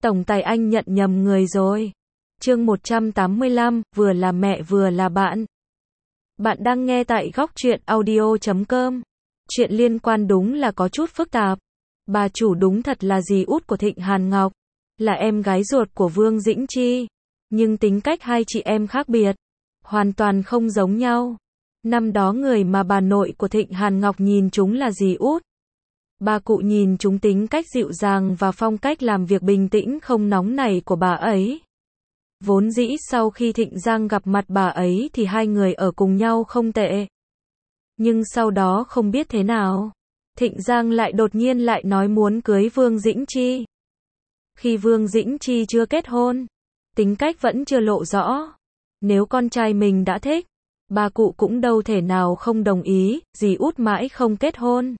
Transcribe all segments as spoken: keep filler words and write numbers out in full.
Tổng tài anh nhận nhầm người rồi. Chương một trăm tám mươi lăm, vừa là mẹ vừa là bạn. Bạn đang nghe tại góc truyện audio chấm com. Chuyện liên quan đúng là có chút phức tạp. Bà chủ đúng thật là dì út của Thịnh Hàn Ngọc, là em gái ruột của Vương Dĩnh Chi. Nhưng tính cách hai chị em khác biệt, hoàn toàn không giống nhau. Năm đó người mà bà nội của Thịnh Hàn Ngọc nhìn chúng là dì út. Bà cụ nhìn chúng tính cách dịu dàng và phong cách làm việc bình tĩnh không nóng nảy của bà ấy. Vốn dĩ sau khi Thịnh Giang gặp mặt bà ấy thì hai người ở cùng nhau không tệ. Nhưng sau đó không biết thế nào, Thịnh Giang lại đột nhiên lại nói muốn cưới Vương Dĩnh Chi. Khi Vương Dĩnh Chi chưa kết hôn, tính cách vẫn chưa lộ rõ. Nếu con trai mình đã thích, bà cụ cũng đâu thể nào không đồng ý, dì út mãi không kết hôn.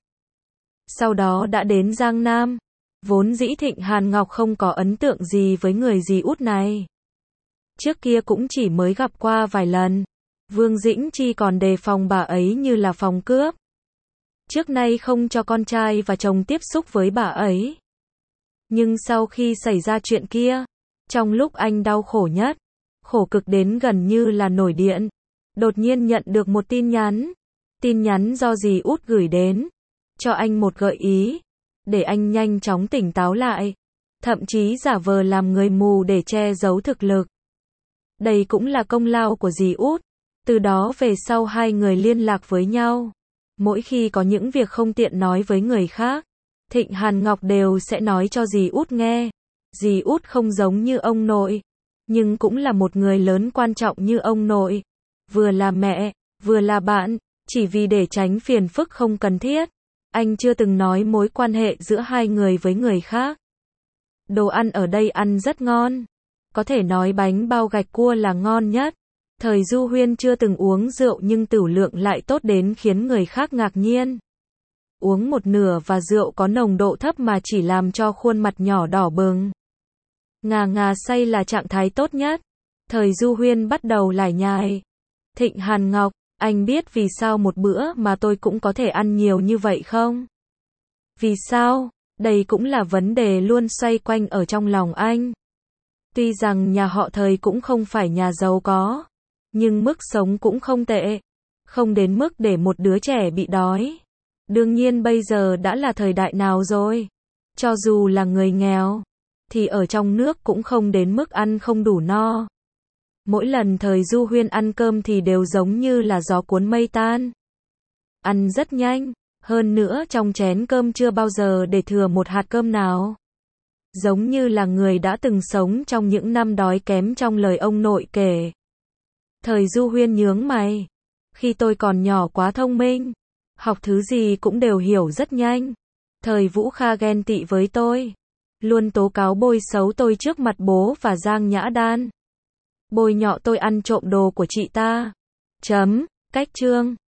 Sau đó đã đến Giang Nam. Vốn dĩ Thịnh Hàn Ngọc không có ấn tượng gì với người dì út này. Trước kia cũng chỉ mới gặp qua vài lần. Vương Dĩnh Chi còn đề phòng bà ấy như là phòng cướp. Trước nay không cho con trai và chồng tiếp xúc với bà ấy. Nhưng sau khi xảy ra chuyện kia, trong lúc anh đau khổ nhất, khổ cực đến gần như là nổi điện, đột nhiên nhận được một tin nhắn. Tin nhắn do dì út gửi đến, cho anh một gợi ý, để anh nhanh chóng tỉnh táo lại, thậm chí giả vờ làm người mù để che giấu thực lực. Đây cũng là công lao của dì út. Từ đó về sau hai người liên lạc với nhau. Mỗi khi có những việc không tiện nói với người khác, Thịnh Hàn Ngọc đều sẽ nói cho dì út nghe. Dì út không giống như ông nội, nhưng cũng là một người lớn quan trọng như ông nội. Vừa là mẹ, vừa là bạn, chỉ vì để tránh phiền phức không cần thiết. Anh chưa từng nói mối quan hệ giữa hai người với người khác. Đồ ăn ở đây ăn rất ngon. Có thể nói bánh bao gạch cua là ngon nhất. Thời Du Huyên chưa từng uống rượu nhưng tửu lượng lại tốt đến khiến người khác ngạc nhiên. Uống một nửa và rượu có nồng độ thấp mà chỉ làm cho khuôn mặt nhỏ đỏ bừng. Ngà ngà say là trạng thái tốt nhất. Thời Du Huyên bắt đầu lải nhải. Thịnh Hàn Ngọc, anh biết vì sao một bữa mà tôi cũng có thể ăn nhiều như vậy không? Vì sao? Đây cũng là vấn đề luôn xoay quanh ở trong lòng anh. Tuy rằng nhà họ Thời cũng không phải nhà giàu có, nhưng mức sống cũng không tệ. Không đến mức để một đứa trẻ bị đói. Đương nhiên bây giờ đã là thời đại nào rồi? Cho dù là người nghèo, thì ở trong nước cũng không đến mức ăn không đủ no. Mỗi lần Thời Du Huyên ăn cơm thì đều giống như là gió cuốn mây tan. Ăn rất nhanh, hơn nữa trong chén cơm chưa bao giờ để thừa một hạt cơm nào. Giống như là người đã từng sống trong những năm đói kém trong lời ông nội kể. Thời Du Huyên nhướng mày. Khi tôi còn nhỏ quá thông minh, học thứ gì cũng đều hiểu rất nhanh. Thời Vũ Kha ghen tị với tôi, luôn tố cáo bôi xấu tôi trước mặt bố và Giang Nhã Đan. Bôi nhọ tôi ăn trộm đồ của chị ta. Chấm, cách chương.